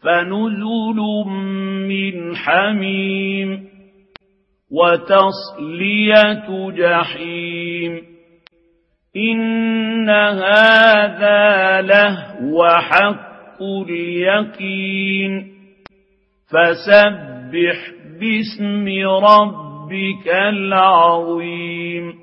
فنزل من حميم وتصلية جحيم إن هذا لهو حق اليقين فسبح باسم ربك العظيم